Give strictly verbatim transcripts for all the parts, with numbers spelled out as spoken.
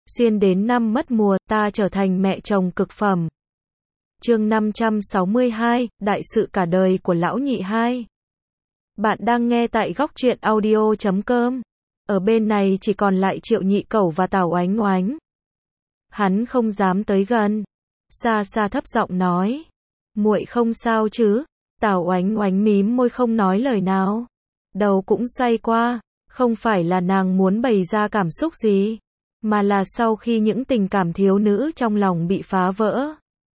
xuyên đến năm mất mùa, ta trở thành mẹ chồng cực phẩm. Chương năm trăm sáu mươi hai, đại sự cả đời của lão nhị hai. Bạn đang nghe tại góc truyện audio chấm com. Ở bên này chỉ còn lại Triệu Nhị Cẩu và Tào Oánh Oánh. Hắn không dám tới gần, xa xa thấp giọng nói, muội không sao chứ? Tào Oánh Oánh mím môi không nói lời nào, đầu cũng xoay qua, không phải là nàng muốn bày ra cảm xúc gì, mà là sau khi những tình cảm thiếu nữ trong lòng bị phá vỡ,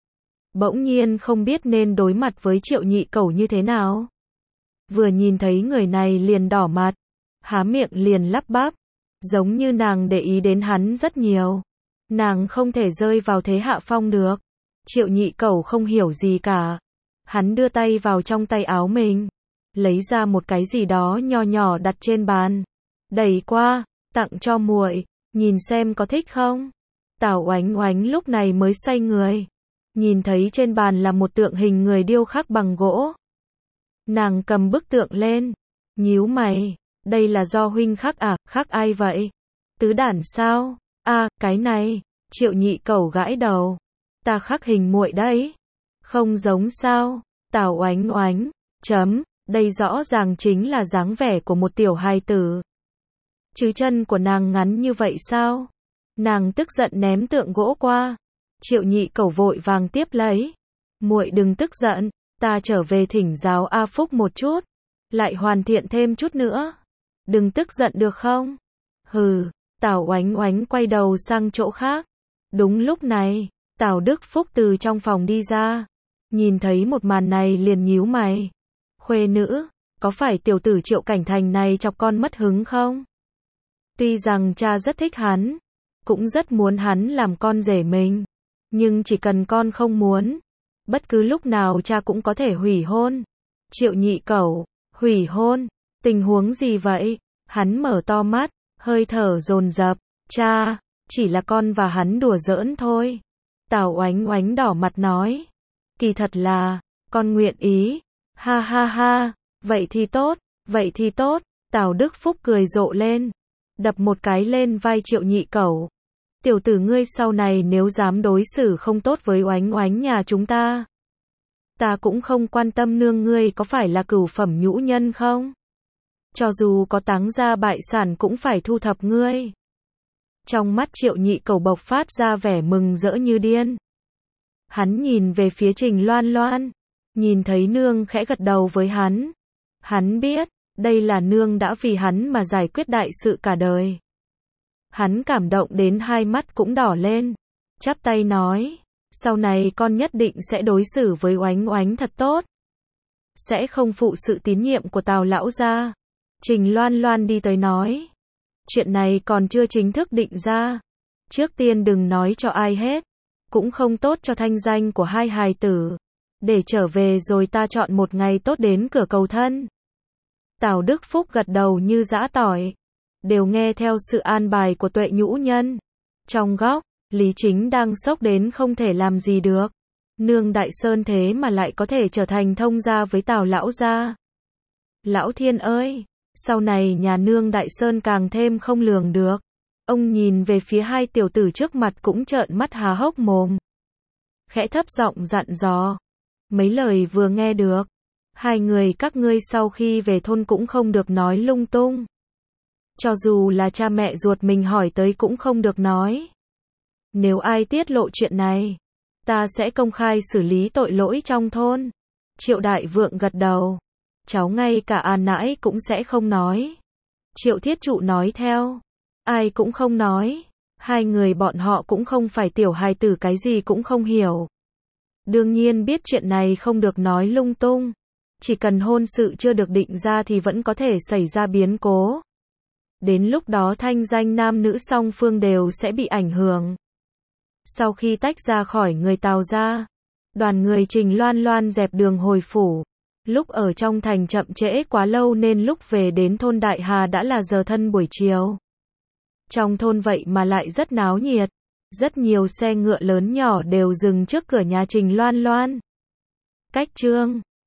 bỗng nhiên không biết nên đối mặt với Triệu Nhị Cẩu như thế nào. Vừa nhìn thấy người này liền đỏ mặt, há miệng liền lắp bắp, giống như nàng để ý đến hắn rất nhiều. Nàng không thể rơi vào thế hạ phong được. Triệu Nhị Cẩu không hiểu gì cả. Hắn đưa tay vào trong tay áo mình, lấy ra một cái gì đó nho nhỏ đặt trên bàn, đẩy qua, tặng cho muội, nhìn xem có thích không. Tào Oánh Oánh lúc này mới xoay người, nhìn thấy trên bàn là một tượng hình người điêu khắc bằng gỗ. Nàng cầm bức tượng lên, nhíu mày, đây là do huynh khắc à? Khắc ai vậy? Tứ đản sao? À, cái này. Triệu Nhị Cẩu gãi đầu, ta khắc hình muội đấy. Không giống sao? Tào Oánh Oánh, chấm, đây rõ ràng chính là dáng vẻ của một tiểu hài tử. Chứ chân của nàng ngắn như vậy sao? Nàng tức giận ném tượng gỗ qua. Triệu Nhị Cẩu vội vàng tiếp lấy. Muội đừng tức giận, ta trở về thỉnh giáo A Phúc một chút, lại hoàn thiện thêm chút nữa. Đừng tức giận được không? Hừ. Tào Oánh Oánh quay đầu sang chỗ khác. Đúng lúc này, Tào Đức Phúc từ trong phòng đi ra, nhìn thấy một màn này liền nhíu mày. Khuê nữ, có phải tiểu tử Triệu Cảnh Thành này chọc con mất hứng không? Tuy rằng cha rất thích hắn, cũng rất muốn hắn làm con rể mình, nhưng chỉ cần con không muốn, bất cứ lúc nào cha cũng có thể hủy hôn. Triệu Nhị Cẩu, hủy hôn? Tình huống gì vậy? Hắn mở to mắt, hơi thở dồn dập. Cha, chỉ là con và hắn đùa giỡn thôi. Tào Oánh Oánh đỏ mặt nói, kỳ thật là, con nguyện ý. Ha ha ha, vậy thì tốt, vậy thì tốt. Tào Đức Phúc cười rộ lên, đập một cái lên vai Triệu Nhị Cẩu. Tiểu tử ngươi sau này nếu dám đối xử không tốt với Oánh Oánh nhà chúng ta, ta cũng không quan tâm nương ngươi có phải là cửu phẩm nhũ nhân không. Cho dù có táng gia bại sản cũng phải thu thập ngươi. Trong mắt Triệu Nhị Cẩu bộc phát ra vẻ mừng rỡ như điên. Hắn nhìn về phía Trình Loan Loan, nhìn thấy nương khẽ gật đầu với hắn. Hắn biết, đây là nương đã vì hắn mà giải quyết đại sự cả đời. Hắn cảm động đến hai mắt cũng đỏ lên, chắp tay nói, sau này con nhất định sẽ đối xử với Oánh Oánh thật tốt, sẽ không phụ sự tín nhiệm của Tào lão gia. Trình Loan Loan đi tới nói, chuyện này còn chưa chính thức định ra, trước tiên đừng nói cho ai hết, cũng không tốt cho thanh danh của hai hài tử. Để trở về rồi ta chọn một ngày tốt đến cửa cầu thân. Tào Đức Phúc gật đầu như giã tỏi, đều nghe theo sự an bài của Tuệ nhũ nhân. Trong góc, Lý Chính đang sốc đến không thể làm gì được. Nương Đại Sơn thế mà lại có thể trở thành thông gia với Tào lão gia. Lão Thiên ơi, sau này nhà nương Đại Sơn càng thêm không lường được. Ông nhìn về phía hai tiểu tử trước mặt cũng trợn mắt há hốc mồm. Khẽ thấp giọng dặn dò, mấy lời vừa nghe được, hai người các ngươi sau khi về thôn cũng không được nói lung tung. Cho dù là cha mẹ ruột mình hỏi tới cũng không được nói. Nếu ai tiết lộ chuyện này, ta sẽ công khai xử lý tội lỗi trong thôn. Triệu Đại Vượng gật đầu, cháu ngay cả An nãi cũng sẽ không nói. Triệu Thiết Trụ nói theo, ai cũng không nói. Hai người bọn họ cũng không phải tiểu hài tử cái gì cũng không hiểu. Đương nhiên biết chuyện này không được nói lung tung. Chỉ cần hôn sự chưa được định ra thì vẫn có thể xảy ra biến cố. Đến lúc đó thanh danh nam nữ song phương đều sẽ bị ảnh hưởng. Sau khi tách ra khỏi người Tào gia, đoàn người Trình Loan Loan dẹp đường hồi phủ. Lúc ở trong thành chậm trễ quá lâu nên lúc về đến thôn Đại Hà đã là giờ thân buổi chiều. Trong thôn vậy mà lại rất náo nhiệt. Rất nhiều xe ngựa lớn nhỏ đều dừng trước cửa nhà Trình Loan Loan. Cách chương